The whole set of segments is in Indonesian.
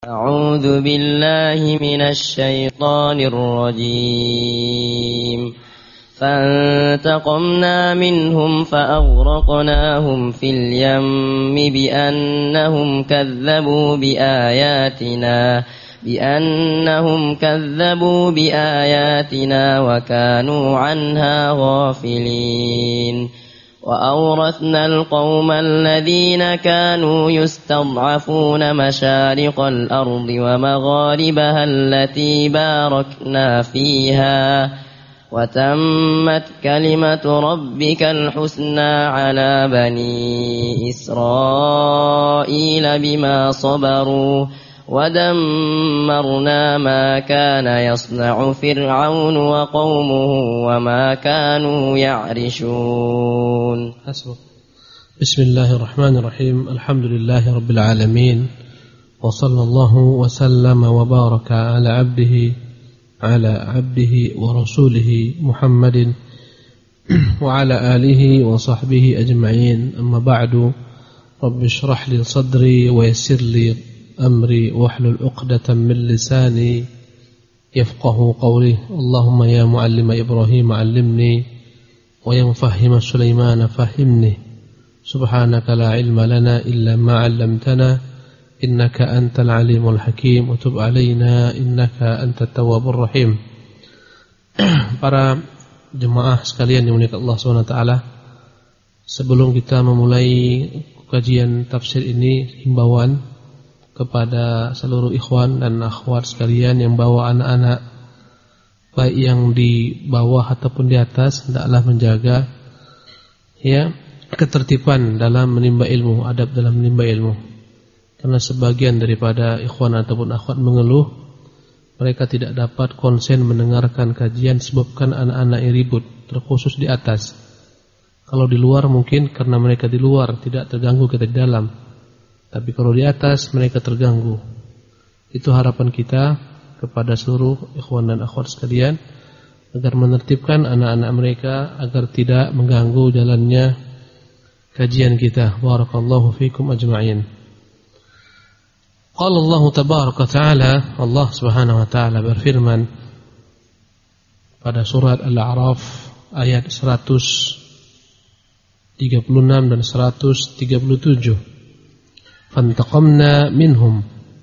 أعوذ بالله من الشيطان الرجيم فانتقمنا منهم فأغرقناهم في اليم بأنهم كذبوا بآياتنا وكانوا عنها غافلين وأورثنا القوم الذين كانوا يستضعفون مشارق الأرض ومغاربها التي باركنا فيها وتمت كلمة ربك الحسنى على بني إسرائيل بما صبروا ودمرنا ما كان يصنع فرعون وقومه وما كانوا يعرشون. بسم الله الرحمن الرحيم. الحمد لله رب العالمين وصلى الله وسلم وبارك على عبده ورسوله محمد وعلى آله وصحبه أجمعين. أما بعد، رب اشرح لي صدري ويسر لي أمري واحلل عقدة من لساني يفقه قولي. اللهم يا معلم إبراهيم علمني ويا مفهم سليمان فهمني. سبحانك لا علم لنا إلا ما علمتنا إنك أنت العليم الحكيم وتب علينا إنك أنت التواب الرحيم. Para jemaah sekalian yang dimuliakan Allah SWT, sebelum kita memulai kajian tafsir ini, himbauan kepada seluruh ikhwan dan akhwat sekalian yang bawa anak-anak, baik yang di bawah ataupun di atas, hendaklah menjaga ketertiban dalam menimba ilmu, adab dalam menimba ilmu. Karena sebagian daripada ikhwan ataupun akhwat mengeluh mereka tidak dapat konsen mendengarkan kajian sebabkan anak-anak yang ribut, terkhusus di atas. Kalau di luar mungkin karena mereka di luar tidak terganggu kita di dalam, tapi kalau di atas mereka terganggu. Itu harapan kita kepada seluruh ikhwan dan akhwat sekalian, agar menertibkan anak-anak mereka agar tidak mengganggu jalannya kajian kita. Barakallahu fikum ajma'in. Qala Allah tabaraka ta'ala, Allah subhanahu wa ta'ala berfirman pada surat Al-A'raf ayat 136 dan 137. Fantaqamna minhum,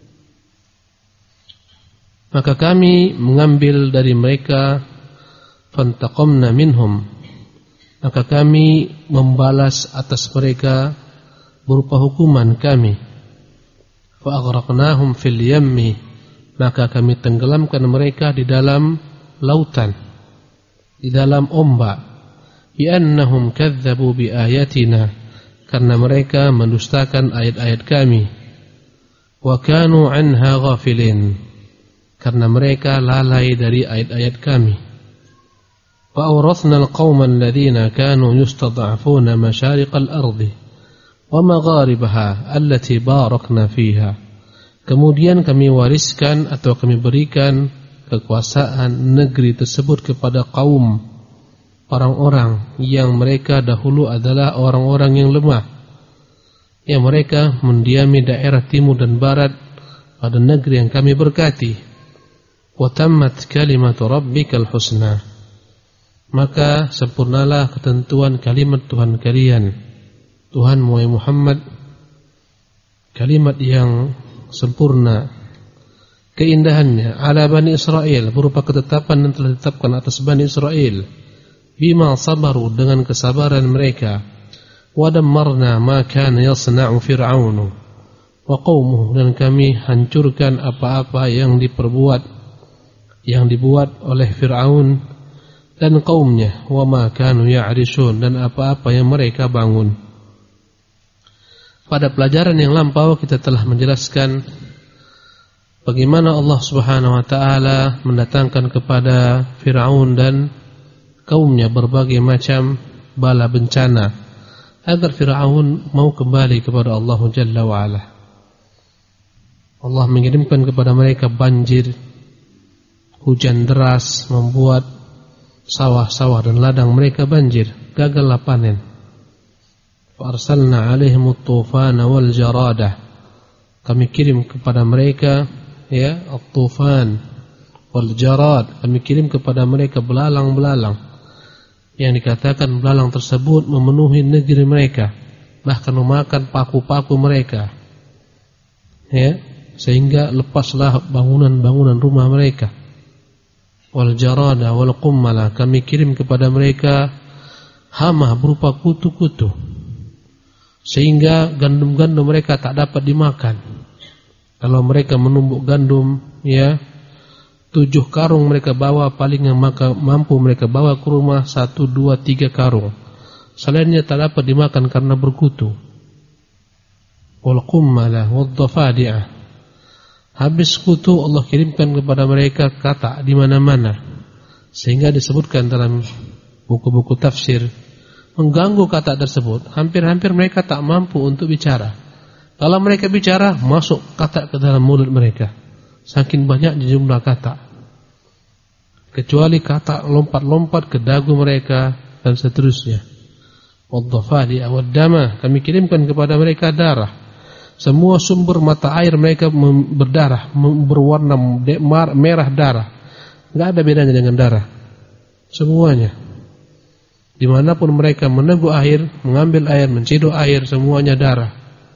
maka kami mengambil dari mereka. Fantaqamna minhum, maka kami membalas atas mereka berupa hukuman kami. Fa'aghraqnahum fil yammi, maka kami tenggelamkan mereka di dalam lautan, di dalam ombak. Bi'annahum kadzabu biayatina, karena mereka mendustakan ayat-ayat kami. Wa kanu anha ghafilin, karena mereka lalai dari ayat-ayat kami. Wa awrathna al-qauma alladhina kanu yustad'afuna masyariqal ardi wa magharibaha allati barakna fiha. Kemudian kami wariskan atau kami berikan kekuasaan negeri tersebut kepada kaum orang-orang yang mereka dahulu adalah orang-orang yang lemah, yang mereka mendiami daerah timur dan barat pada negeri yang kami berkati. Wa tammat kalimatu rabbikal husna, maka sempurnalah ketentuan kalimat Tuhan kalian, Tuhan Muhammad, kalimat yang sempurna keindahannya, ala Bani Israel, berupa ketetapan yang telah ditetapkan atas Bani Israel, bima sabaru, dengan kesabaran mereka. Wa dammarna ma kana yasna'u fir'aun wa qaumuhu, dan kami hancurkan apa-apa yang dibuat oleh Fir'aun dan kaumnya. Wa ma kanu ya'rishun, dan apa-apa yang mereka bangun. Pada pelajaran yang lampau kita telah menjelaskan bagaimana Allah Subhanahu wa taala mendatangkan kepada Fir'aun dan kaumnya berbagai macam bala bencana agar Fir'aun mau kembali kepada Allah Jalla wa Ala. Allah mengirimkan kepada mereka banjir, hujan deras membuat sawah-sawah dan ladang mereka banjir, gagallah panen. فأرسلنا عليهم الطوفان والجرادة kami kirim kepada mereka ya at-tufan wal jarad, kami kirim kepada mereka belalang-belalang yang dikatakan belalang tersebut memenuhi negeri mereka, bahkan memakan paku-paku mereka ya, sehingga lepaslah bangunan-bangunan rumah mereka. Wal jarada wal qummala, kami kirim kepada mereka hama berupa kutu-kutu, sehingga gandum-gandum mereka tak dapat dimakan. Kalau mereka menumbuk gandum ya, 7 karung mereka bawa, paling yang mampu mereka bawa ke rumah 1, 2, 3 karung. Selainnya tak dapat dimakan karena berkutu. Wal qummala wad dhafadi'ah, habis kutu Allah kirimkan kepada mereka kata di mana-mana, sehingga disebutkan dalam buku-buku tafsir mengganggu kata tersebut. Hampir-hampir mereka tak mampu untuk bicara. Kalau mereka bicara, masuk kata ke dalam mulut mereka, saking banyak jumlah kata. Kecuali kata lompat-lompat ke dagu mereka dan seterusnya. Wadhafadi awaddama, kami kirimkan kepada mereka darah. Semua sumber mata air mereka berdarah, berwarna merah darah. Enggak ada bedanya dengan darah. Semuanya. Dimanapun mereka meneguh air, mengambil air, menciduk air, semuanya darah.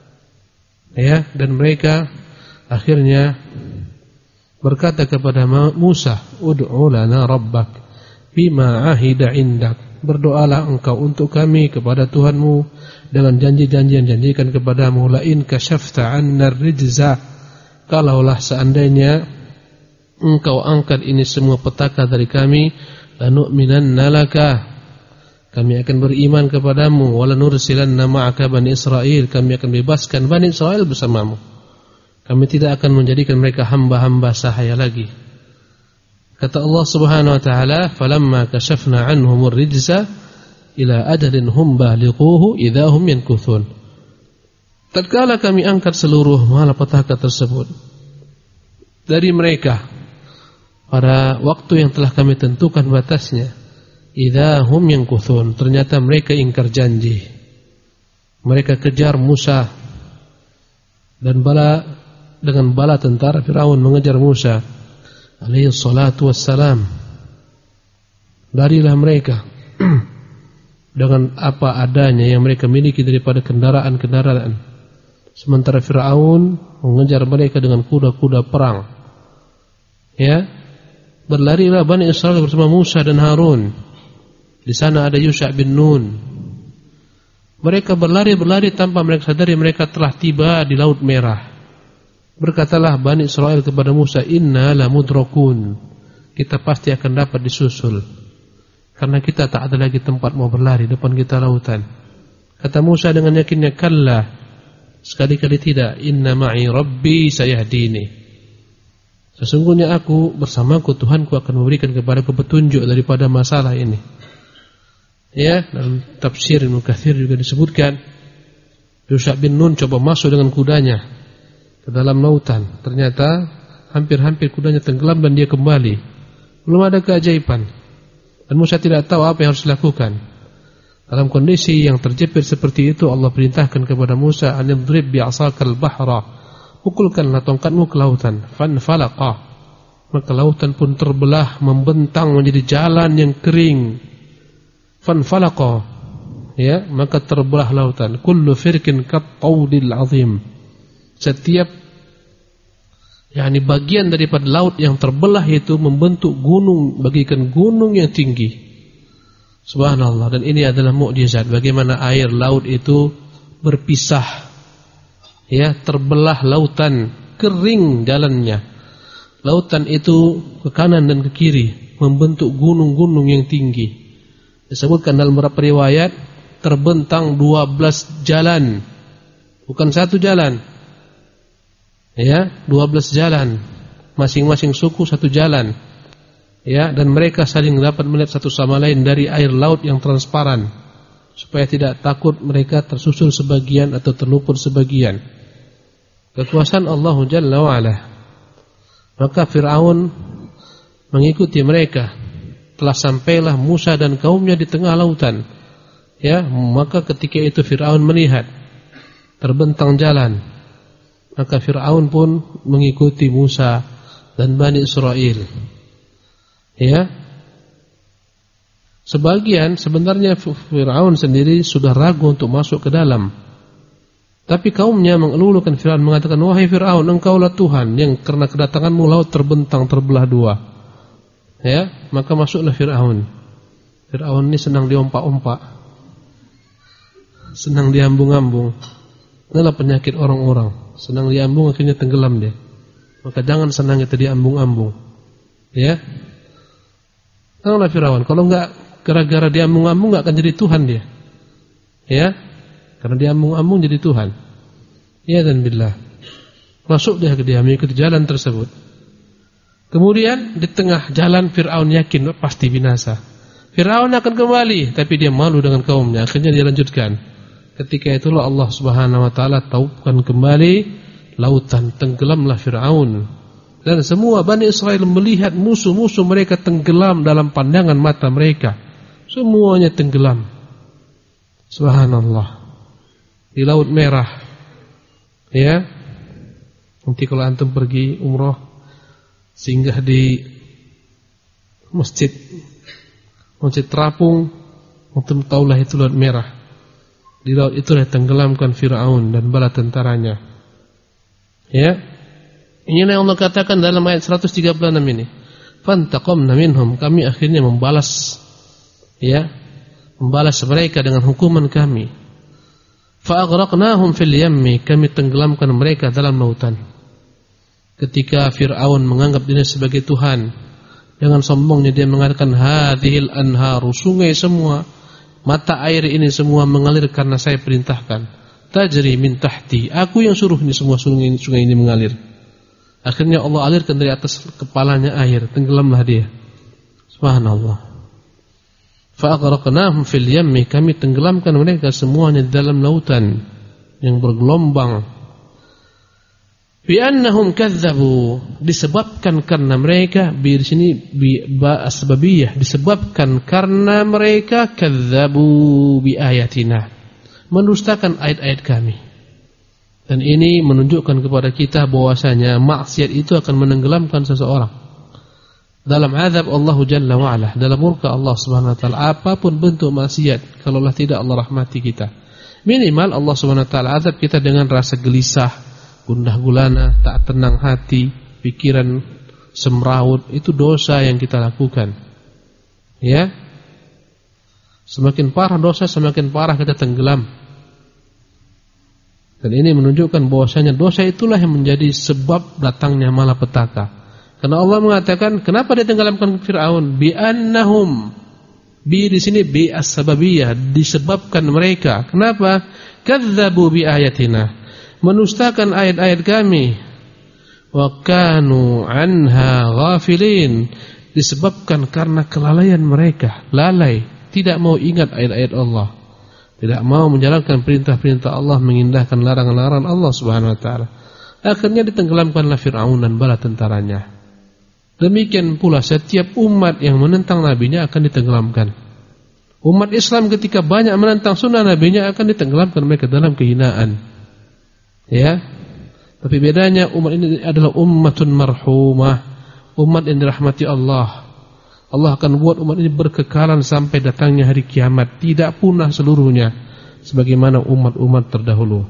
Ya, dan mereka akhirnya berkata kepada Musa, "Ud'u lana rabbak bima ahida indak." Berdoalah engkau untuk kami kepada Tuhanmu dengan janji-janji yang janjikan kepadamu. La in kashafta 'anna ar-rijza, kalaulah seandainya engkau angkat ini semua petaka dari kami, lanu'minanna laka, kami akan beriman kepadamu, wala nursilanna ma'aka bani Israil, kami akan bebaskan Bani Israil bersamamu. Kami tidak akan menjadikan mereka hamba-hamba sahaya lagi. Kata Allah Subhanahu wa taala, "Falamma kashafna 'anhum ar-rijza ila ajalin hum balighuhu idza hum yankuthun." Tatkala kami angkat seluruh malapetaka tersebut dari mereka pada waktu yang telah kami tentukan batasnya, idza hum yankuthun, ternyata mereka ingkar janji. Mereka kejar Musa dan dengan bala tentara Firaun mengejar Musa alaihi salatu wassalam. Larilah mereka dengan apa adanya yang mereka miliki daripada kendaraan-kendaraan, sementara Firaun mengejar mereka dengan kuda-kuda perang. Ya, berlarilah Bani Israil bersama Musa dan Harun. Di sana ada Yusha bin Nun. Mereka berlari tanpa mereka sadari mereka telah tiba di Laut Merah. Berkatalah Bani Israil kepada Musa, "Inna lamudrakun." Kita pasti akan dapat disusul, karena kita tak ada lagi tempat mau berlari, depan kita lautan. Kata Musa dengan yakinnya, "Kalla, sekali-kali tidak. Inna ma'i rabbi sayahdini." Sesungguhnya aku bersamaku, Tuhanku akan memberikan kepadaku petunjuk daripada masalah ini. Ya, dalam tafsir Ibnu Katsir juga disebutkan, Yusha bin Nun coba masuk dengan kudanya ke dalam lautan. Ternyata hampir-hampir kudanya tenggelam dan dia kembali. Belum ada keajaiban. Dan Musa tidak tahu apa yang harus dilakukan. Dalam kondisi yang terjepit seperti itu, Allah perintahkan kepada Musa, "Anidrib bi'asakal bahra." Pukulkanlah tongkatmu ke lautan. Fanfalaqa. Maka lautan pun terbelah, membentang menjadi jalan yang kering. Fanfalaqa. Ya, maka terbelah lautan. Kullu firkin kat-tawdil azim. Setiap bagian daripada laut yang terbelah itu membentuk gunung, bagikan gunung yang tinggi. Subhanallah. Dan ini adalah mukjizat bagaimana air laut itu berpisah. Ya, terbelah lautan, kering jalannya. Lautan itu ke kanan dan ke kiri membentuk gunung-gunung yang tinggi. Disebutkan dalam beberapa riwayat terbentang 12 jalan, bukan satu jalan. Ya, 12 jalan, masing-masing suku satu jalan. Ya, dan mereka saling dapat melihat satu sama lain dari air laut yang transparan, supaya tidak takut mereka tersusul sebagian atau terluput sebagian. Kekuasaan Allah Jalla wa Ala. Maka Fir'aun mengikuti mereka. Telah sampailah Musa dan kaumnya di tengah lautan. Ya, maka ketika itu Fir'aun melihat terbentang jalan. Maka Fir'aun pun mengikuti Musa dan Bani Israel. Ya. Sebagian sebenarnya Fir'aun sendiri sudah ragu untuk masuk ke dalam. Tapi kaumnya mengelulukan Fir'aun, mengatakan, wahai Fir'aun, engkaulah Tuhan yang karena kedatanganmu laut terbentang terbelah dua. Ya, maka masuklah Fir'aun. Fir'aun ini senang diompak-ompak, senang diambung-ambung. Inilah penyakit orang-orang, senang diambung akhirnya tenggelam dia. Maka jangan senang kita diambung-ambung. Ya, janganlah Fir'aun. Kalau enggak gara-gara diambung-ambung enggak akan jadi Tuhan dia. Ya, karena diambung-ambung jadi Tuhan. Ya dan billah. Masuk dia ke dia, mengikuti jalan tersebut. Kemudian di tengah jalan Fir'aun yakin pasti binasa. Fir'aun akan kembali, tapi dia malu dengan kaumnya. Akhirnya dia lanjutkan. Ketika itulah Allah Subhanahu wa taala taupkan kembali lautan, tenggelamlah Fir'aun. Dan semua Bani Israel melihat musuh-musuh mereka tenggelam dalam pandangan mata mereka. Semuanya tenggelam. Subhanallah. Di Laut Merah. Ya. Nanti kalau antum pergi umrah, singgah di masjid terapung, antum taulah itu Laut Merah. Di laut itulah tenggelamkan Fir'aun dan bala tentaranya. Ya. Inilah yang Allah katakan dalam ayat 136 ini. Fantaqamna minhum, kami akhirnya membalas, ya, membalas mereka dengan hukuman kami. Fa'aghraqnahum fil yammi, kami tenggelamkan mereka dalam lautan. Ketika Fir'aun menganggap dirinya sebagai Tuhan, dengan sombongnya dia mengatakan hadhil anharu, sungai semua, mata air ini semua mengalir karena saya perintahkan. Tajri min tahti, aku yang suruh ini semua sungai ini mengalir. Akhirnya Allah alirkan dari atas kepalanya air, tenggelamlah dia. Subhanallah. Fa'aghraqnahum fil yammi, kami tenggelamkan mereka semuanya di dalam lautan yang bergelombang. Bi'annahum kadzabu, disebabkan karena mereka, di sini asbabiyah, disebabkan karena mereka kadzabu bi ayatina, mendustakan ayat-ayat kami. Dan ini menunjukkan kepada kita bahwasanya maksiat itu akan menenggelamkan seseorang dalam azab Allah Jalla wa Ala, dalam murka Allah Subhanahu wa taala. Apapun bentuk maksiat, kalaulah tidak Allah rahmati kita, minimal Allah Subhanahu wa taala azab kita dengan rasa gelisah, gundah gulana, tak tenang hati, pikiran semrawut. Itu dosa yang kita lakukan. Ya. Semakin parah dosa, semakin parah kita tenggelam. Dan ini menunjukkan bahwasanya dosa itulah yang menjadi sebab datangnya malapetaka. Karena Allah mengatakan, kenapa dia tenggelamkan Fir'aun? Bi'annahum, bi di sini bi as-sababiyah, disebabkan mereka. Kenapa? Kadzabu bi ayatina, menustakan ayat-ayat kami. Wa kanu anha ghafilin, disebabkan karena kelalaian mereka, lalai, tidak mau ingat ayat-ayat Allah, tidak mau menjalankan perintah-perintah Allah, mengindahkan larangan-larangan Allah Subhanahu wa taala. Akhirnya ditenggelamkanlah Fir'aun dan bala tentaranya. Demikian pula setiap umat yang menentang nabinya akan ditenggelamkan. Umat Islam ketika banyak menentang sunnah nabinya akan ditenggelamkan mereka dalam kehinaan. Ya. Tapi bedanya umat ini adalah ummatun marhumah, umat yang dirahmati Allah. Allah akan buat umat ini berkekalan sampai datangnya hari kiamat, tidak punah seluruhnya sebagaimana umat-umat terdahulu.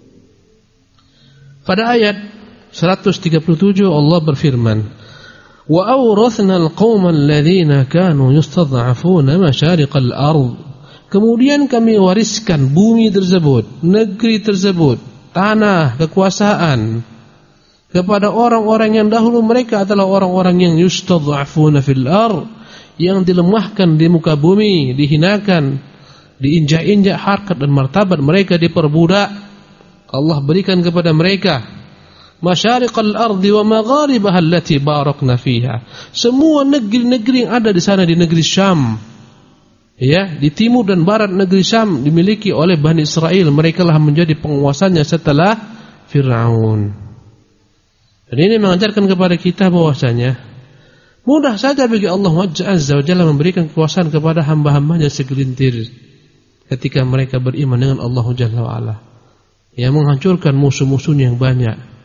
Pada ayat 137 Allah berfirman, wa awrathna al-qauma alladhina kanu yustad'afuna masyariqal ard, kemudian kami wariskan bumi tersebut, negeri tersebut, tanah, kekuasaan kepada orang-orang yang dahulu mereka adalah orang-orang yang yustad'afuna fil ard, yang dilemahkan di muka bumi, dihinakan, diinjak-injak harkat dan martabat mereka, diperbudak. Allah berikan kepada mereka masyariqal ardi wa magharibaha allati barakna fiha, semua negeri-negeri yang ada di sana, di negeri Syam, ya, di timur dan barat negeri Syam dimiliki oleh Bani Israel. Mereka lah menjadi penguasanya setelah Fir'aun. Dan ini mengajarkan kepada kita bahwasanya mudah saja bagi Allah Azza wa Jalla memberikan kekuasaan kepada hamba-hambanya segelintir ketika mereka beriman dengan Allah Jalla wa Ala, yang menghancurkan musuh-musuhnya yang banyak.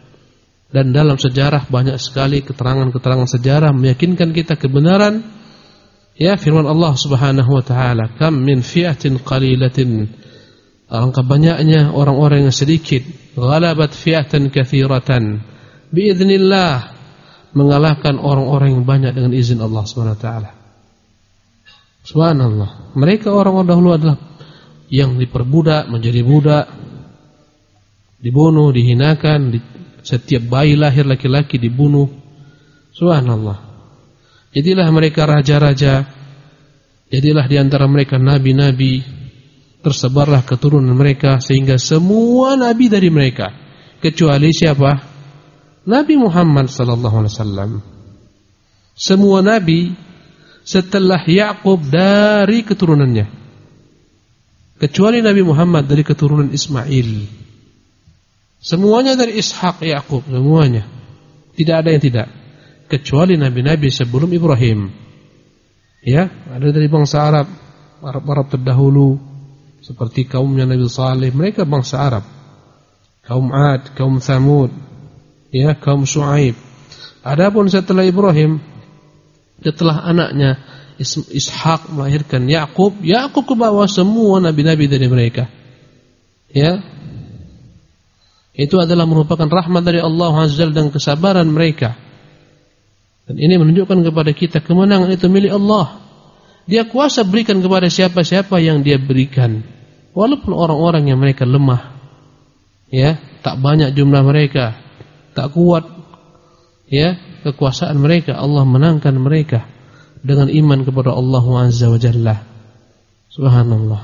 Dan dalam sejarah banyak sekali keterangan-keterangan sejarah meyakinkan kita kebenaran ya firman Allah Subhanahu wa taala, kam min fi'atin qalilatin, alangkah banyaknya orang-orang yang sedikit, ghalabat fi'atan katsiratan biiznillah, mengalahkan orang-orang yang banyak dengan izin Allah Subhanahu wa taala. Subhanallah. Mereka orang-orang dahulu adalah yang diperbudak menjadi budak, dibunuh, dihinakan, setiap bayi lahir laki-laki dibunuh. Subhanallah. Jadilah mereka raja-raja, jadilah di antara mereka nabi-nabi, tersebarlah keturunan mereka sehingga semua nabi dari mereka kecuali siapa? Nabi Muhammad sallallahu alaihi wasallam. Semua nabi setelah Yakub dari keturunannya, kecuali Nabi Muhammad dari keturunan Ismail. Semuanya dari Ishak, Yakub, semuanya. Tidak ada yang tidak, kecuali nabi-nabi sebelum Ibrahim. Ya, ada dari bangsa Arab, Arab terdahulu, seperti kaumnya Nabi Saleh, mereka bangsa Arab. Kaum Ad, kaum Thamud, ya, kaum Shu'aib. Adapun setelah Ibrahim, setelah anaknya Ishak melahirkan Yakub, Yakub ke bawah semua nabi-nabi dari mereka. Ya. Itu adalah merupakan rahmat dari Allah Azza wa Jalla dan kesabaran mereka. Dan ini menunjukkan kepada kita kemenangan itu milik Allah. Dia kuasa berikan kepada siapa-siapa yang Dia berikan. Walaupun orang-orang yang mereka lemah. Ya, tak banyak jumlah mereka, tak kuat ya kekuasaan mereka, Allah menangkan mereka dengan iman kepada Allah Azza wa Jalla. Subhanallah.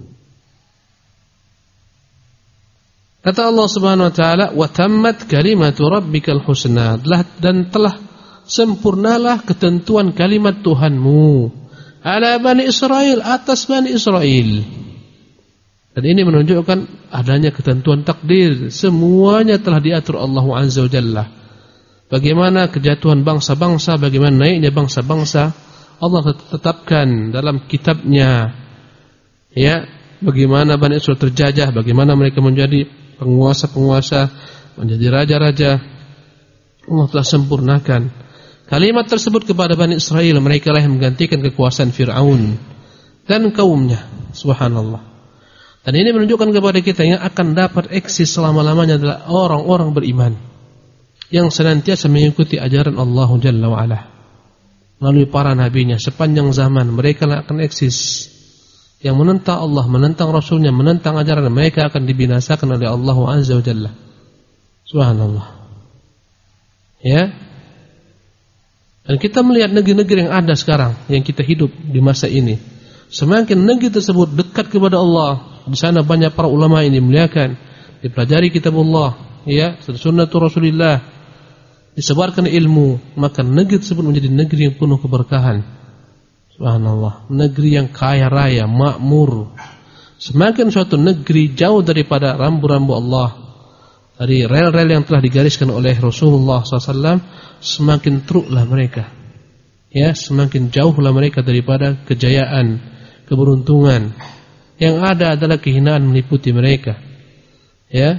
Kata Allah Subhanahu wa taala, "Wa tammat kalimatu rabbikal husna." Dan telah sempurnalah ketentuan kalimat Tuhanmu ala Bani Israel, atas Bani Israel. Dan ini menunjukkan adanya ketentuan takdir. Semuanya telah diatur Allah Azza wa Jalla. Bagaimana kejatuhan bangsa-bangsa, bagaimana naiknya bangsa-bangsa, Allah tetapkan dalam kitabnya. Ya, bagaimana Bani Israel terjajah, bagaimana mereka menjadi penguasa-penguasa, menjadi raja-raja. Allah telah sempurnakan kalimat tersebut kepada Bani Israel. Mereka lah yang menggantikan kekuasaan Fir'aun dan kaumnya. Subhanallah. Dan ini menunjukkan kepada kita yang akan dapat eksis selama-lamanya adalah orang-orang beriman yang senantiasa mengikuti ajaran Allah Jalla wa'ala melalui para nabinya sepanjang zaman. Mereka akan eksis. Yang menentang Allah, menentang Rasulnya, menentang ajaran mereka akan dibinasakan oleh Allah Azza wa Jalla. Subhanallah. Ya. Dan kita melihat negeri-negeri yang ada sekarang, yang kita hidup di masa ini, semakin negeri tersebut dekat kepada Allah. Di sana banyak para ulama ini dimuliakan, dipelajari kitabullah, ya, sunnatul Rasulillah, disebarkan ilmu, maka negeri tersebut menjadi negeri yang penuh keberkahan. Subhanallah, negeri yang kaya raya, makmur. Semakin suatu negeri jauh daripada rambu-rambu Allah, dari rel-rel yang telah digariskan oleh Rasulullah SAW, semakin teruklah mereka. Ya, semakin jauhlah mereka daripada kejayaan, keberuntungan. Yang ada adalah kehinaan meliputi mereka. Ya.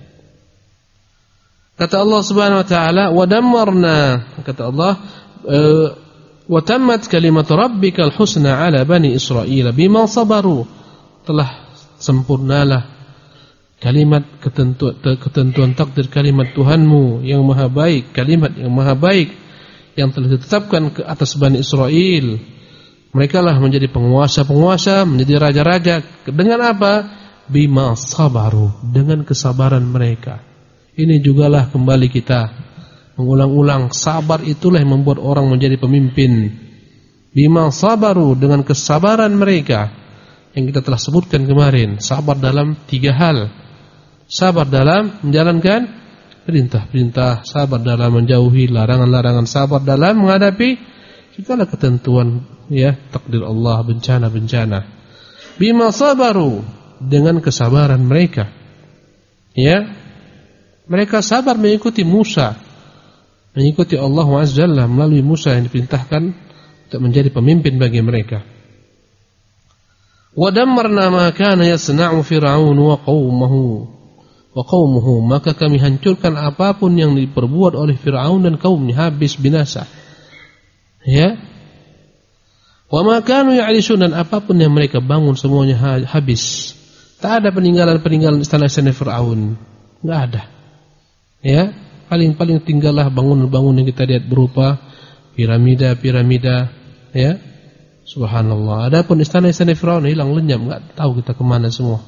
Kata Allah Subhanahu wa taala, "Wa dammarna", kata Allah, "wa tammat kalimatu rabbikal husna 'ala bani Israil bima sabaru." Telah sempurnalah kalimat ketentuan takdir kalimat Tuhanmu yang maha baik, kalimat yang maha baik yang telah ditetapkan ke atas Bani Israel. Mereka lah menjadi penguasa-penguasa, menjadi raja-raja. Dengan apa? Bima sabaru, dengan kesabaran mereka. Ini jugalah kembali kita mengulang-ulang, sabar itulah yang membuat orang menjadi pemimpin. Bima sabaru, dengan kesabaran mereka yang kita telah sebutkan kemarin. Sabar dalam 3 hal. Sabar dalam menjalankan perintah-perintah, sabar dalam menjauhi larangan-larangan, sabar dalam menghadapi segala ketentuan, ya, takdir Allah, bencana-bencana. Bima sabaru, dengan kesabaran mereka. Ya. Mereka sabar mengikuti Musa, mengikuti Allah Azza wa Jalla melalui Musa yang diperintahkan untuk menjadi pemimpin bagi mereka. Wa dammarna ma kana yasna'u Fir'aun wa qaumuhu wa qaumuhu, maka kami hancurkan apapun yang diperbuat oleh Fir'aun dan kaumnya, habis binasa. Ya. Wa ma kanu ya'rishun, dan apapun yang mereka bangun semuanya habis. Tak ada peninggalan-peninggalan istana-istana Fir'aun. Enggak ada. Ya, paling tinggallah bangunan-bangunan yang kita lihat berupa piramida, ya. Subhanallah. Adapun istana-istana Fir'aun hilang lenyap, enggak tahu kita kemana semua.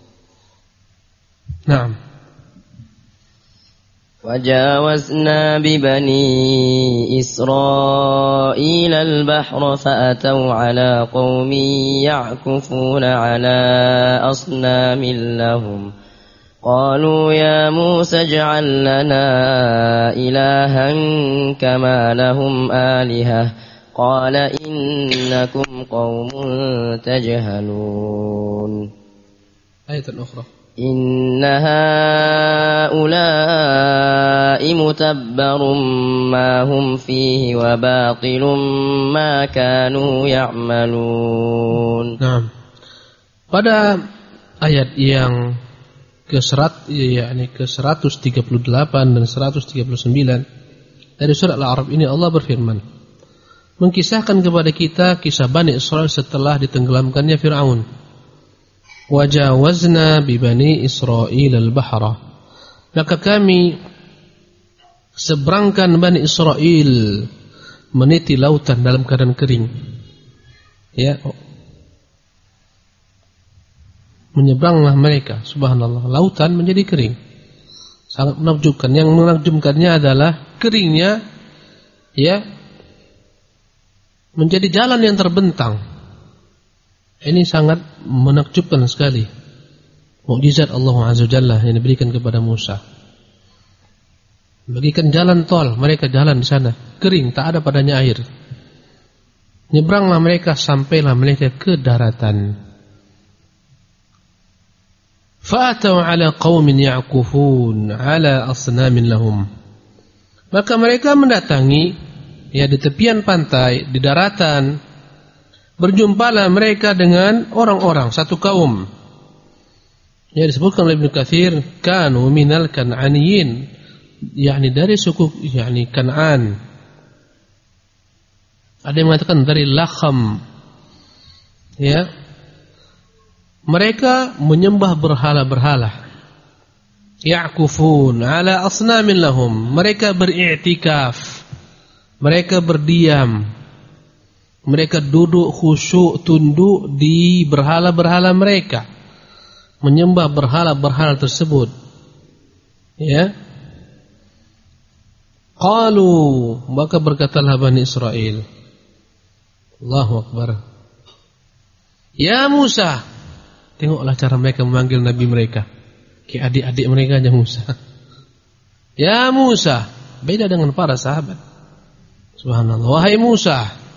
Naam. وجاوزنا ببني إسرائيل البحر فأتوا على قوم يعكفون على أصنام لهم قالوا يا موسى اجعل لنا إلها كما لهم آلهة قال إنكم قوم تجهلون. آية أخرى. إن هؤلاء متبر ما هم فيه وباطل ما كانوا يعملون. Nah, pada ayat yang ke-138 dan 139 dari surat Al-A'raf ini Allah berfirman, mengkisahkan kepada kita kisah Bani Israel setelah ditenggelamkannya Fir'aun. Wajawazna bi Bani Israil al-bahra, maka kami seberangkan Bani Israel meniti lautan dalam keadaan kering. Ya, menyeberanglah mereka, subhanallah, lautan menjadi kering. Sangat menakjubkan. Yang menakjubkannya adalah keringnya, ya, menjadi jalan yang terbentang. Ini sangat menakjubkan sekali. Mukjizat Allah Azza wa Jalla yang diberikan kepada Musa. Bagikan jalan tol, mereka jalan di sana, kering, tak ada padanya air. Nyebranglah mereka, sampailah mereka ke daratan. Fa'atau ala qaumin ya'kufun ala asnamin lahum. Maka mereka mendatangi, ya, di tepian pantai, di daratan. Berjumpalah mereka dengan orang-orang satu kaum. Ya, disebutkan oleh Ibnu Katsir, kanu minal Kan'aniyin, yakni dari suku yakni Kan'an. Ada yang mengatakan dari Lakham. Ya. Mereka menyembah berhala-berhala. Ya'kufun ala asnamin lahum. Mereka beriktikaf. Mereka berdiam. Mereka duduk khusyuk, tunduk di berhala-berhala mereka, menyembah berhala-berhala tersebut. Ya. Qalu, maka berkatalah Bani Israel, Allahu Akbar, ya Musa. Tengoklah cara mereka memanggil Nabi mereka, kayak adik-adik mereka aja Musa. Ya Musa, beda dengan para sahabat. Subhanallah. Wahai Musa,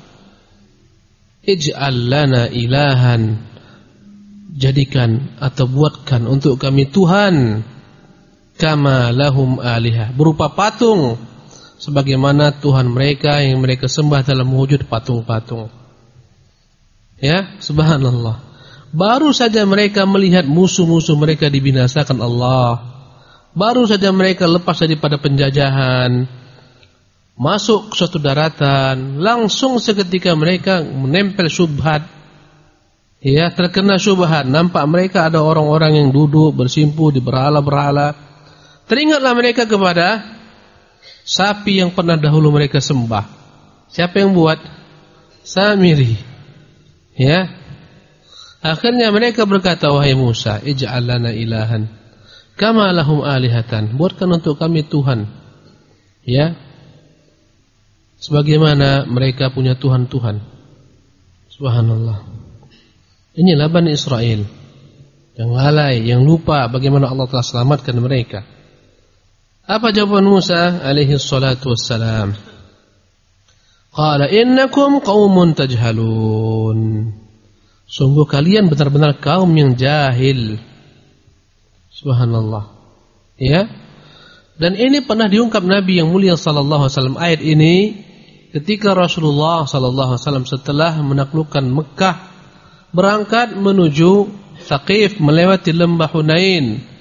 ij'al lana ilahan, jadikan atau buatkan untuk kami Tuhan, kama lahum alihah, berupa patung, sebagaimana Tuhan mereka yang mereka sembah dalam wujud patung-patung. Ya, subhanallah. Baru saja mereka melihat musuh-musuh mereka dibinasakan Allah. Baru saja mereka lepas daripada penjajahan, masuk ke suatu daratan, langsung seketika mereka menempel syubhat. Ya, terkena syubhat. Nampak mereka ada orang-orang yang duduk bersimpu di berhala-berhala. Teringatlah mereka kepada sapi yang pernah dahulu mereka sembah. Siapa yang buat? Samiri. Ya. Akhirnya mereka berkata, wahai Musa, ij'al lana ilahan kama lahum alihatan, buatkan untuk kami Tuhan, ya, sebagaimana mereka punya Tuhan-Tuhan. Subhanallah. Inilah Bani Israel yang lalai, yang lupa bagaimana Allah telah selamatkan mereka. Apa jawaban Musa alaihi salatu wassalam? Qala innakum qaumun tajhalun. Sungguh kalian benar-benar kaum yang jahil. Subhanallah. Ya. Dan ini pernah diungkap Nabi yang mulia sallallahu alaihi wasallam, ayat ini ketika Rasulullah sallallahu alaihi wasallam setelah menaklukkan Mekah berangkat menuju Thaqif melewati lembah Hunain.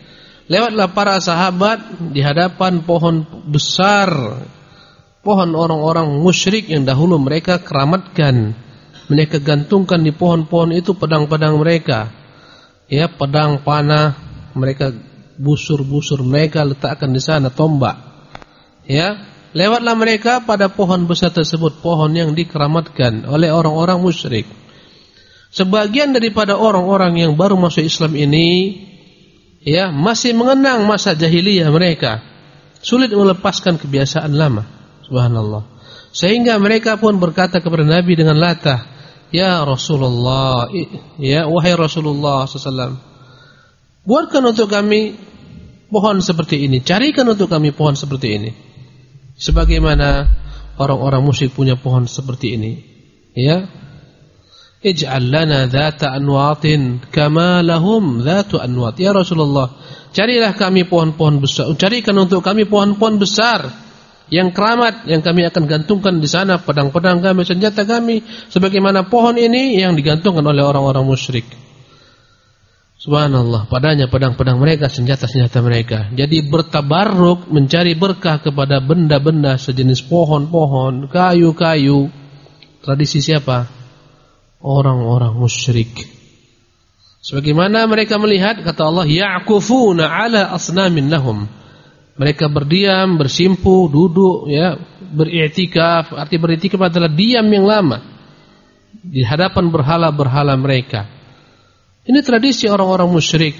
Lewatlah para sahabat di hadapan pohon besar, pohon orang-orang musyrik yang dahulu mereka keramatkan. Mereka gantungkan di pohon-pohon itu pedang-pedang mereka. Ya, pedang panah mereka, busur-busur mereka letakkan di sana, tombak. Ya, lewatlah mereka pada pohon besar tersebut, pohon yang dikeramatkan oleh orang-orang musyrik. Sebagian daripada orang-orang yang baru masuk Islam ini, ya, masih mengenang masa jahiliyah mereka, sulit melepaskan kebiasaan lama. Subhanallah. Sehingga mereka pun berkata kepada Nabi dengan latah, "Ya Rasulullah, ya wahai Rasulullah SAW, buatkan untuk kami pohon seperti ini, carikan untuk kami pohon seperti ini, sebagaimana orang-orang musyrik punya pohon seperti ini. Ya, ij'al lana dhata anwatin kama lahum dhatu anwat." Ya Rasulullah, carilah kami pohon-pohon besar, carikan untuk kami pohon-pohon besar yang keramat, yang kami akan gantungkan di sana pedang-pedang kami, senjata kami, sebagaimana pohon ini yang digantungkan oleh orang-orang musyrik. Subhanallah, padanya pedang-pedang mereka, senjata-senjata mereka. Jadi bertabarruk, mencari berkah kepada benda-benda sejenis pohon-pohon, kayu-kayu. Tradisi siapa? Orang-orang musyrik. Sebagaimana mereka melihat, kata Allah, ya'kufuna ala asnamin lahum. Mereka berdiam, bersimpu, duduk, ya, beriktikaf. Arti beriktikaf adalah diam yang lama di hadapan berhala-berhala mereka. Ini tradisi orang-orang musyrik.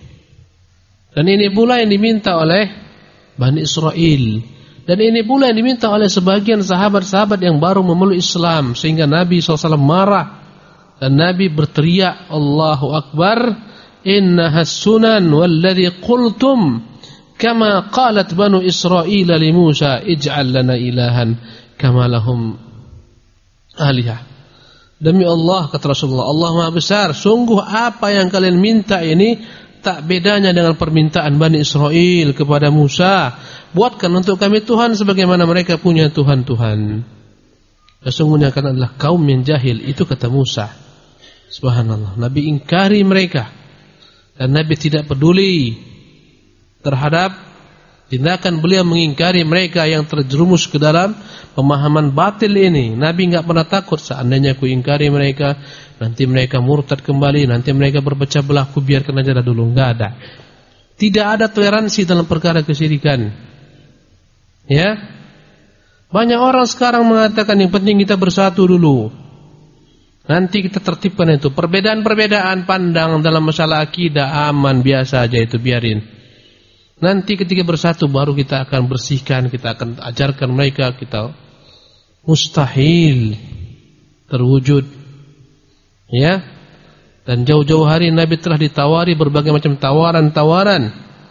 Dan ini pula yang diminta oleh Bani Israel. Dan ini pula yang diminta oleh sebagian sahabat-sahabat yang baru memeluk Islam, sehingga Nabi SAW marah dan Nabi berteriak, Allahu Akbar, innahas sunan walladhi qultum kama qalat Banu Israel li Musa ij'al lana ilahan kama lahum alihah. Demi Allah, kata Rasulullah, Allah Maha Besar, sungguh apa yang kalian minta ini tak bedanya dengan permintaan Bani Israel kepada Musa. Buatkan untuk kami Tuhan sebagaimana mereka punya Tuhan-Tuhan. Sesungguhnya kalian adalah kaum yang jahil. Itu kata Musa. Subhanallah. Nabi ingkari mereka. Dan Nabi tidak peduli terhadap tindakan beliau mengingkari mereka yang terjerumus ke dalam pemahaman batil ini. Nabi enggak pernah takut, seandainya aku ingkari mereka, nanti mereka murtad kembali, nanti mereka berpecah belah, aku biarkan aja dulu. Enggak ada. Tidak ada toleransi dalam perkara kesyirikan. Ya. Banyak orang sekarang mengatakan yang penting kita bersatu dulu. Nanti kita tertibkan itu. Perbedaan-perbedaan pandang dalam masalah akidah aman, biasa aja itu, biarin. Nanti ketika bersatu baru kita akan bersihkan, kita akan ajarkan mereka, kita mustahil terwujud. Ya. Dan jauh-jauh hari Nabi telah ditawari berbagai macam tawaran-tawaran.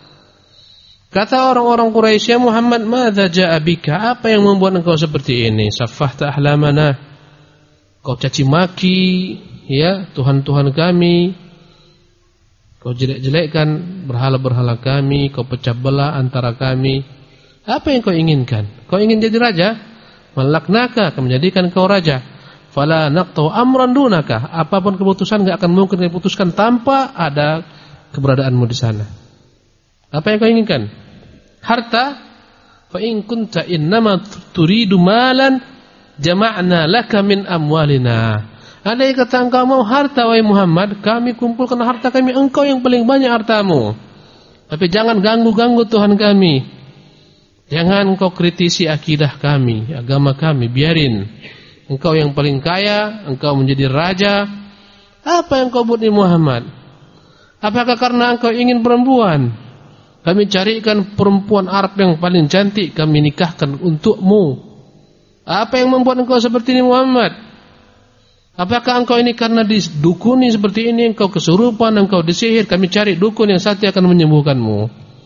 Kata orang-orang Quraisy, ya Muhammad, madza ja'a bika? Apa yang membuat engkau seperti ini? Saffahta ahlamana. Kau caci maki, ya, Tuhan-Tuhan kami. Kau jelek-jelekkan berhala-berhala kami, kau pecah belah antara kami. Apa yang kau inginkan? Kau ingin jadi raja? Malaknaka, akan menjadikan kau raja. Fala naqtu amran dunaka. Apapun keputusan enggak akan mungkin diputuskan tanpa ada keberadaanmu di sana. Apa yang kau inginkan? Harta? Fa in kunta innama turidu malan jama'na laka min amwalina. Andai kata engkau mau harta, wahai Muhammad, kami kumpulkan harta kami, engkau yang paling banyak hartamu. Tapi jangan ganggu-ganggu Tuhan kami. Jangan engkau kritisi akidah kami, agama kami, biarin. Engkau yang paling kaya, engkau menjadi raja. Apa yang kau buat ni Muhammad? Apakah karena engkau ingin perempuan? Kami carikan perempuan Arab yang paling cantik, kami nikahkan untukmu. Apa yang membuat engkau seperti ini Muhammad? Apakah engkau ini karena didukuni seperti ini, engkau kesurupan, engkau disihir, kami cari dukun yang satu akan menyembuhkanmu.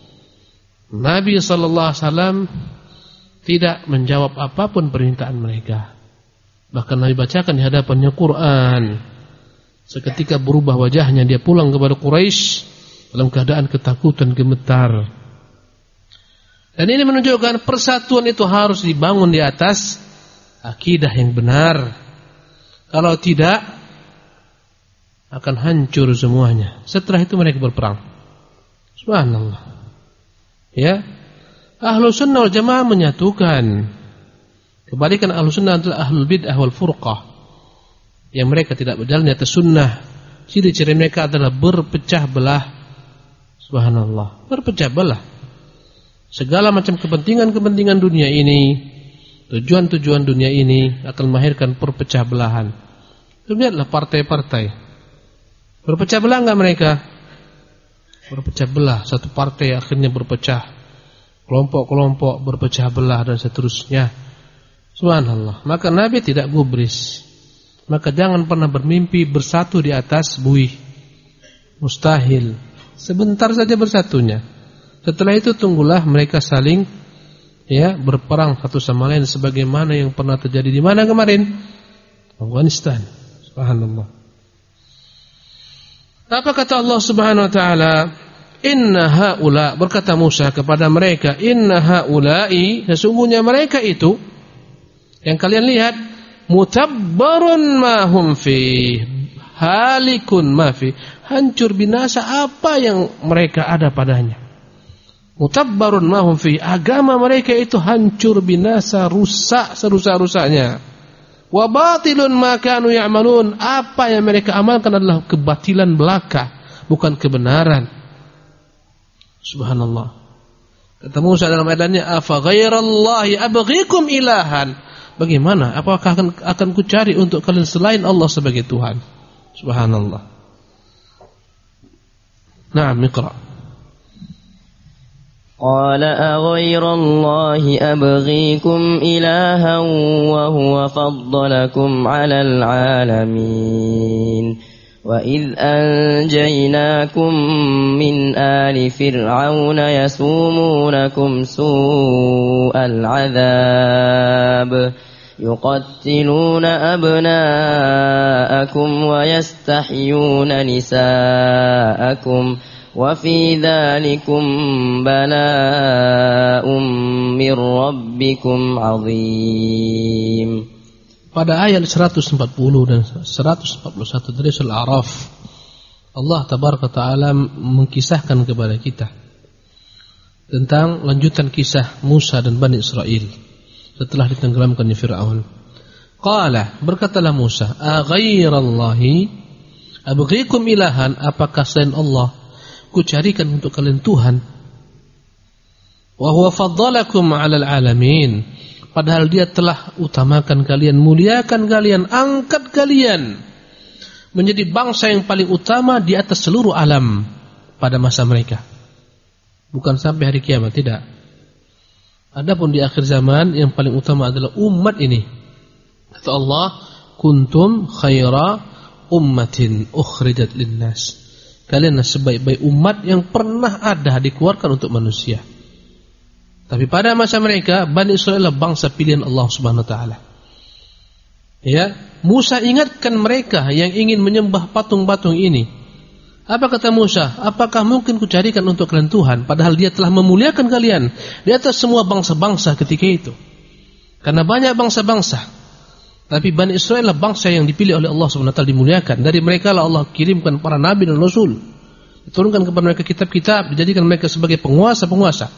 Nabi SAW tidak menjawab apapun permintaan mereka. Bahkan Nabi bacakan di hadapannya Quran. Seketika berubah wajahnya, dia pulang kepada Quraisy dalam keadaan ketakutan, gemetar. Dan ini menunjukkan persatuan itu harus dibangun di atas akidah yang benar. Kalau tidak, akan hancur semuanya. Setelah itu mereka berperang. Subhanallah. Ya, Ahlus Sunnah wal Jamaah menyatukan. Kebalikan Ahlus Sunnah adalah Ahlul Bid'ah wal Furqah, yang mereka tidak berjalan di atas sunnah. Ciri-ciri mereka adalah berpecah belah. Subhanallah, berpecah belah. Segala macam kepentingan-kepentingan dunia ini, tujuan-tujuan dunia ini akan melahirkan perpecah belahan. Lihatlah partai-partai. Berpecah belah enggak mereka? Berpecah belah. Satu partai akhirnya berpecah, kelompok-kelompok berpecah belah dan seterusnya. Subhanallah. Maka Nabi tidak gubris. Maka jangan pernah bermimpi bersatu di atas buih. Mustahil. Sebentar saja bersatunya. Setelah itu tunggulah mereka saling berperang satu sama lain, sebagaimana yang pernah terjadi di mana kemarin? Afghanistan. Subhanallah. Apa kata Allah Subhanahu wa taala? Inna haula, berkata Musa kepada mereka, inna haula'i, sesungguhnya mereka itu yang kalian lihat, mutabbarun ma hum fi, halikun ma fi, hancur binasa apa yang mereka ada padanya. Mutabbarun ma hum fi, agama mereka itu hancur binasa, rusak serusak-rusaknya. Wa batilun ma kanu ya'malun, apa yang mereka amalkan adalah kebatilan belaka, bukan kebenaran. Subhanallah. Kata Musa dalam ayatnya, afa ghairallahi abghikum ilahan, bagaimana, apakah akan kucari untuk kalian selain Allah sebagai Tuhan? Subhanallah. Naam, iqra. قال أغير الله أبغيكم إلها وهو فضلكم على العالمين وإذ أنجيناكم من آل فرعون يسومونكم سوء العذاب يقتلون أبناءكم ويستحيون نساءكم وفي ذلكم بلاء من ربكم عظيم. Pada ayat 140 dan 141 dari surah Al-A'raf, Allah Tabaraka Ta'ala mengkisahkan kepada kita tentang lanjutan kisah Musa dan Bani Israel setelah ditenggelamkan di Fir'aun. Qala, berkatalah Musa, a ghairallahi abghikum ilahan, apakah selain Allah ku carikan untuk kalian Tuhan? Wa huwa faddalakum 'alal 'alamin, padahal dia telah utamakan kalian, muliakan kalian, angkat kalian menjadi bangsa yang paling utama di atas seluruh alam pada masa mereka. Bukan sampai hari kiamat, tidak. Adapun di akhir zaman yang paling utama adalah umat ini. Kata Allah, kuntum khaira ummatin ukhrijat linnas, kalian sebaik-baik umat yang pernah ada dikeluarkan untuk manusia. Tapi pada masa mereka, Bani Israel adalah bangsa pilihan Allah Subhanahu wa taala. Ya, Musa ingatkan mereka yang ingin menyembah patung-patung ini. Apa kata Musa? Apakah mungkin kucarikan untuk kalian Tuhan, padahal dia telah memuliakan kalian di atas semua bangsa-bangsa ketika itu. Karena banyak bangsa-bangsa, tapi Bani Israel adalah bangsa yang dipilih oleh Allah Subhanahu wa taala, dimuliakan. Dari mereka lah Allah kirimkan para nabi dan rasul, diturunkan kepada mereka kitab-kitab, dijadikan mereka sebagai penguasa-penguasa.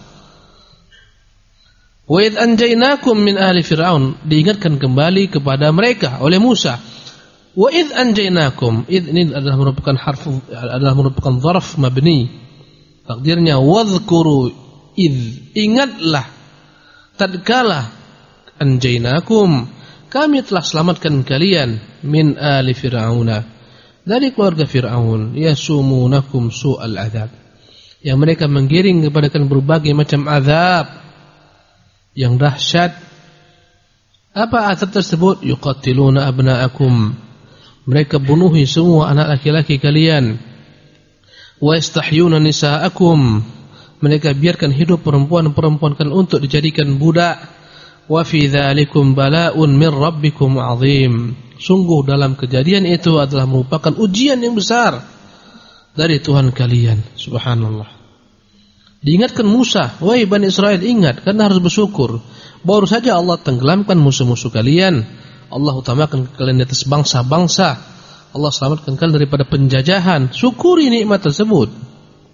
Wa idh anjaynakum min ahli fir'aun, diingatkan kembali kepada mereka oleh Musa. Wa idh anjaynakum, idh ini adalah merupakan merupakan zarf mabni. Takdirnya wadhkuru idh, ingatlah tatkala anjaynakum, kami telah selamatkan kalian min ali fir'auna, dari keluarga Fir'aun, yasumunakum su'al azab, yang mereka menggiring kepada kalian berbagai macam azab yang dahsyat. Apa azab tersebut? Yuqatiluna abna'akum, mereka bunuhi semua anak laki-laki kalian. Wa yastahyuna nisa'akum, mereka biarkan hidup perempuan-perempuan kalian untuk dijadikan budak. Wa fi dzalikum bala'un min rabbikum 'azim, sungguh dalam kejadian itu adalah merupakan ujian yang besar dari Tuhan kalian. Subhanallah. Diingatkan Musa, wahai Bani Israel, ingat, karena harus bersyukur. Baru saja Allah tenggelamkan musuh-musuh kalian, Allah utamakan kalian di atas bangsa-bangsa, Allah selamatkan kalian daripada penjajahan. Syukuri nikmat tersebut.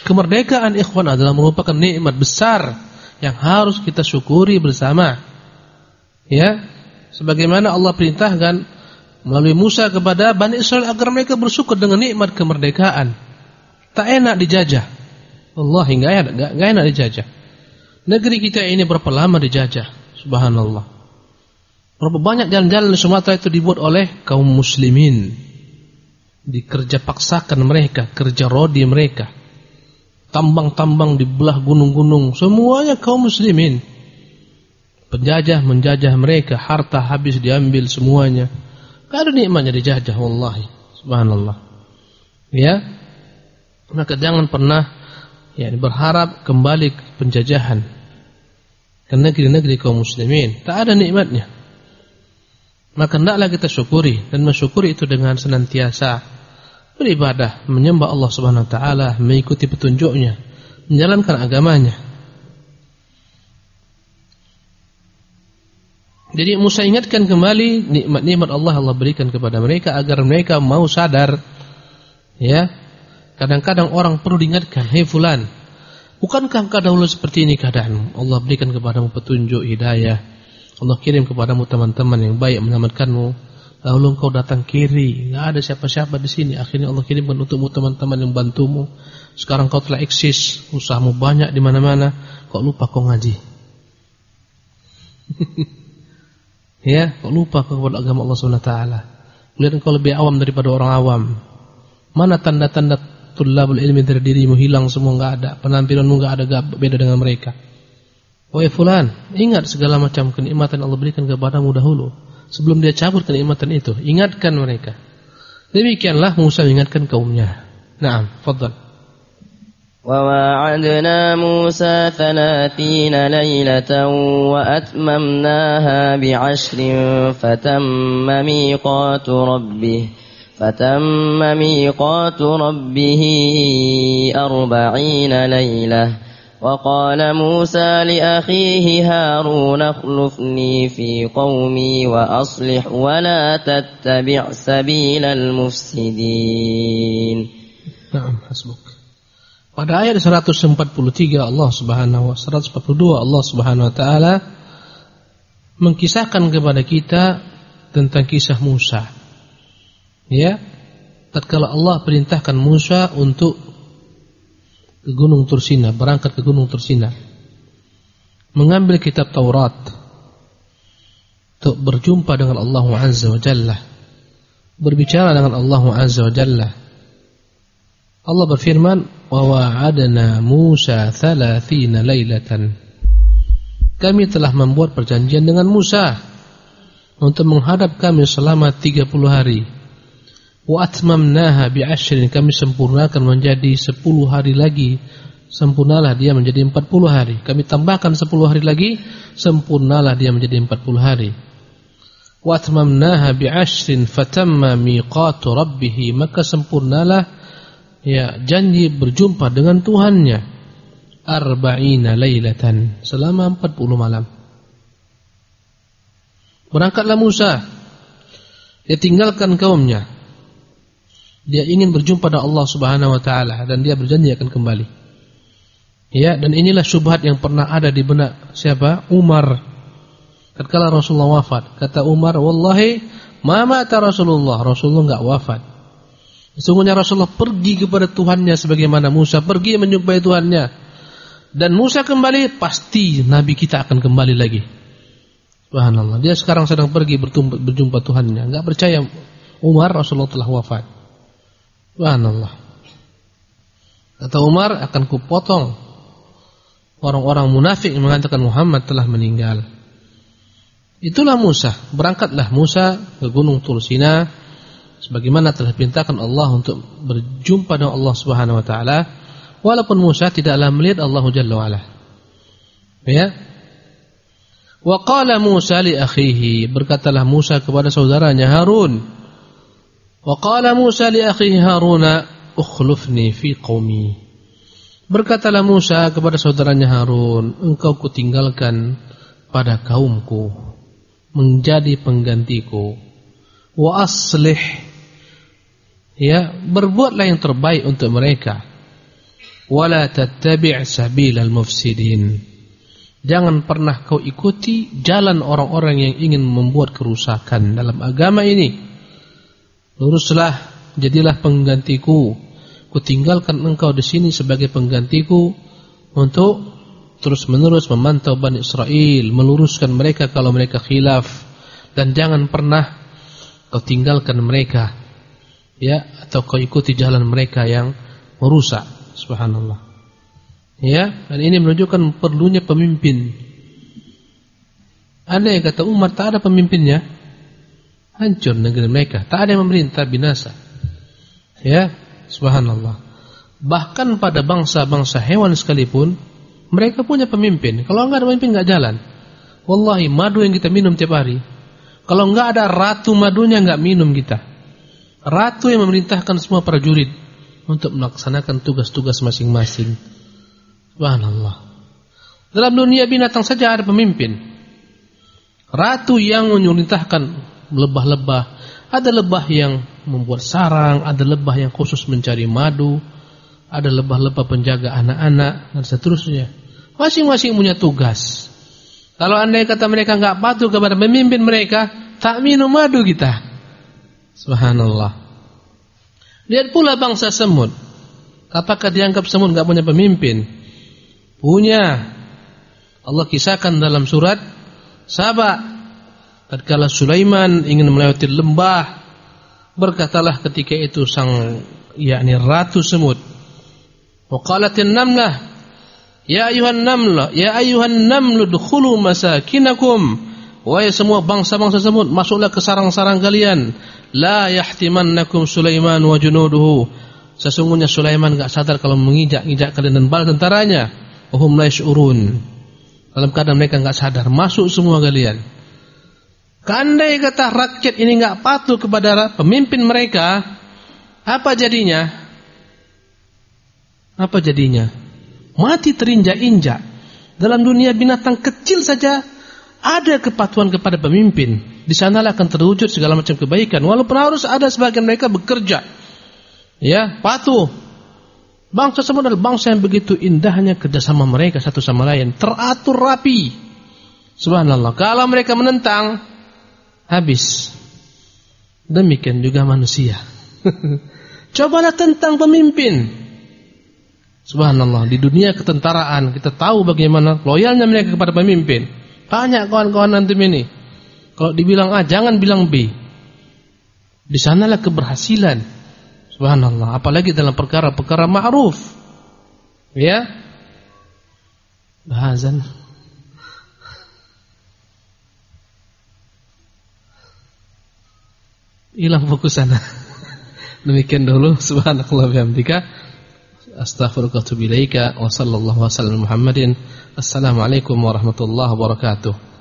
Kemerdekaan ikhwan adalah merupakan nikmat besar yang harus kita syukuri bersama. Ya, sebagaimana Allah perintahkan melalui Musa kepada Bani Israel agar mereka bersyukur dengan nikmat kemerdekaan. Tak enak dijajah. Wallahi enggak enak dijajah. Negeri kita ini berapa lama dijajah? Subhanallah. Berapa banyak jalan-jalan di Sumatera itu dibuat oleh kaum muslimin. Dikerja paksakan mereka, kerja rodi mereka. Tambang-tambang di belah gunung-gunung, semuanya kaum muslimin. Penjajah menjajah mereka, harta habis diambil semuanya. Gak ada nikmatnya dijajah, wallahi. Subhanallah. Ya. Maka jangan pernah berharap kembali ke penjajahan ke negeri-negeri kaum muslimin. Tak ada nikmatnya. Maka hendaklah kita syukuri, dan mensyukuri itu dengan senantiasa beribadah, menyembah Allah Subhanahu wa taala, mengikuti petunjuknya, menjalankan agamanya. Jadi Musa ingatkan kembali nikmat-nikmat Allah berikan kepada mereka agar mereka mau sadar. Ya. Kadang-kadang orang perlu diingatkan, "Hei fulan, bukankah engkau dahulu seperti ini keadaanmu? Allah berikan kepadamu petunjuk, hidayah. Allah kirim kepadamu teman-teman yang baik menyelamatkanmu. Dahulu engkau datang kiri, enggak ada siapa-siapa di sini. Akhirnya Allah kirimkan untukmu teman-teman yang bantumu. Sekarang kau telah eksis, usahamu banyak di mana-mana. Kau lupa kau ngaji." Ya, kau lupa kepada agama Allah Subhanahu wa taala. Lihat engkau lebih awam daripada orang awam. Mana tanda-tanda tulabul ilmi dari dirimu hilang semua, enggak ada. Penampilanmu enggak ada beda dengan mereka. Wahai fulan, ingat segala macam kenikmatan Allah berikan kepadamu dahulu. Sebelum dia cabut kenikmatan itu, ingatkan mereka. Demikianlah Musa mengingatkan kaumnya. Naam, fadhal. وَوَاعَدْنَا مُوسَى 30 لَيْلَةً وَأَتْمَمْنَاهَا بِعَشْرٍ فَتَمَّ مِيقَاتُ رَبِّهِ 40 لَيْلَةً وقال موسى لأخيه هارون اخلفني في قومي وأصلح ولا تتبع سبيل المفسدين. Naam, hasbuk. Pada ayat 143 Allah Subhanahu wa 142 Allah Subhanahu wa taala mengkisahkan kepada kita tentang kisah Musa. Ya, tatkala Allah perintahkan Musa untuk ke Gunung Tursina, berangkat ke Gunung Tursina, mengambil kitab Taurat untuk berjumpa dengan Allah Azza wa Jalla, berbicara dengan Allah Azza wa Jalla. Allah berfirman, "Wa wa'adna Musa 30 lailatan." Kami telah membuat perjanjian dengan Musa untuk menghadap kami selama 30 hari. Wa atmamnaha bi'ashrin, kami sempurnakan menjadi 10 hari lagi. Sempurnalah dia menjadi 40 hari. Kami tambahkan 10 hari lagi, sempurnalah dia menjadi 40 hari. Wa atmamnaha bi'ashrin fatamma miqatu rabbih, maka sempurnalah janji berjumpa dengan Tuhannya 40 lailatan, selama 40 malam. Berangkatlah Musa, dia tinggalkan kaumnya. Dia ingin berjumpa dengan Allah Subhanahu wa taala dan dia berjanji akan kembali. Ya, dan inilah syubhat yang pernah ada di benak siapa? Umar. Tatkala Rasulullah wafat, kata Umar, "Wallahi ma mata Rasulullah." Rasulullah enggak wafat. Sesungguhnya Rasulullah pergi kepada Tuhannya sebagaimana Musa pergi menjumpai Tuhannya. Dan Musa kembali, pasti Nabi kita akan kembali lagi. Subhanallah. Dia sekarang sedang pergi berjumpa Tuhannya. Enggak percaya Umar Rasulullah telah wafat. Subhanallah. Kata Umar, akan kupotong orang-orang munafik yang mengatakan Muhammad telah meninggal. Itulah Musa. Berangkatlah Musa ke Gunung Tursina sebagaimana telah perintahkan Allah untuk berjumpa dengan Allah Subhanahu wa taala, walaupun Musa tidaklah melihat Allah Jalla wa ala. Ya. Wa qala Musa li akhihi, berkatalah Musa kepada saudaranya Harun. Wa qala Musa li akhihi Haruna ukhlufni fi qaumi. Berkatalah Musa kepada saudaranya Harun, engkau kutinggalkan pada kaumku, menjadi penggantiku. Wa aslih, berbuatlah yang terbaik untuk mereka. wala tattabi' sabilal mufsidin. Jangan pernah kau ikuti jalan orang-orang yang ingin membuat kerusakan dalam agama ini. Luruslah, jadilah penggantiku. Kutinggalkan engkau di sini sebagai penggantiku untuk terus-menerus memantau Bani Israel, meluruskan mereka kalau mereka khilaf, dan jangan pernah kau tinggalkan mereka, ya, atau kau ikuti jalan mereka yang merusak. Subhanallah. Ya, dan ini menunjukkan perlunya pemimpin. Andai kata Umar tak ada pemimpinnya, hancur negeri mereka, tak ada yang memerintah, binasa. Ya, subhanallah. Bahkan pada bangsa-bangsa hewan sekalipun, mereka punya pemimpin. Kalau enggak ada pemimpin enggak jalan. Wallahi, madu yang kita minum tiap hari, kalau enggak ada ratu madunya enggak minum kita. Ratu yang memerintahkan semua prajurit untuk melaksanakan tugas-tugas masing-masing. Subhanallah. Dalam dunia binatang saja ada pemimpin. Ratu yang memerintahkan lebah-lebah. Ada lebah yang membuat sarang, ada lebah yang khusus mencari madu, ada lebah-lebah penjaga anak-anak, dan seterusnya. Masing-masing punya tugas. Kalau andai kata mereka enggak patuh kepada pemimpin mereka, tak minum madu kita. Subhanallah. Lihat pula bangsa semut. Apakah dianggap semut enggak punya pemimpin? Punya. Allah kisahkan dalam surat Saba, tatkala Sulaiman ingin melewati lembah, berkatalah ketika itu sang ratu semut, wa qalatin namlah ya ayuhan namlu dukhulu masakinakum, wahai semua bangsa-bangsa semut, masuklah ke sarang-sarang kalian, la yahtimannakum Sulaiman wa junuduhu, sesungguhnya Sulaiman enggak sadar kalau menginjak kalian dan bala tentaranya, wahum la yash'urun, dalam keadaan mereka enggak sadar, masuk semua kalian. Andai kata rakyat ini enggak patuh kepada pemimpin mereka, apa jadinya? Apa jadinya? Mati terinjak-injak. Dalam dunia binatang kecil saja ada kepatuhan kepada pemimpin. Di sanalah akan terwujud segala macam kebaikan. Walaupun harus ada sebagian mereka bekerja, ya, patuh. Bangsa semua adalah bangsa yang begitu indahnya kerjasama mereka satu sama lain, teratur rapi. Subhanallah. Kalau mereka menentang, habis. Demikian juga manusia. Cobalah tentang pemimpin. Subhanallah, di dunia ketentaraan kita tahu bagaimana loyalnya mereka kepada pemimpin. Tanya kawan-kawan antum ini. Kalau dibilang A, jangan bilang B. Di sanalah keberhasilan. Subhanallah, apalagi dalam perkara-perkara ma'ruf. Ya. Bahazan. Hilang fokus sana. Demikian dulu. Subhanakallah bihamdika, astaghfiruka wa atubu ilaika, wa sallallahu wasallam Muhammadin. Assalamualaikum warahmatullahi wabarakatuh.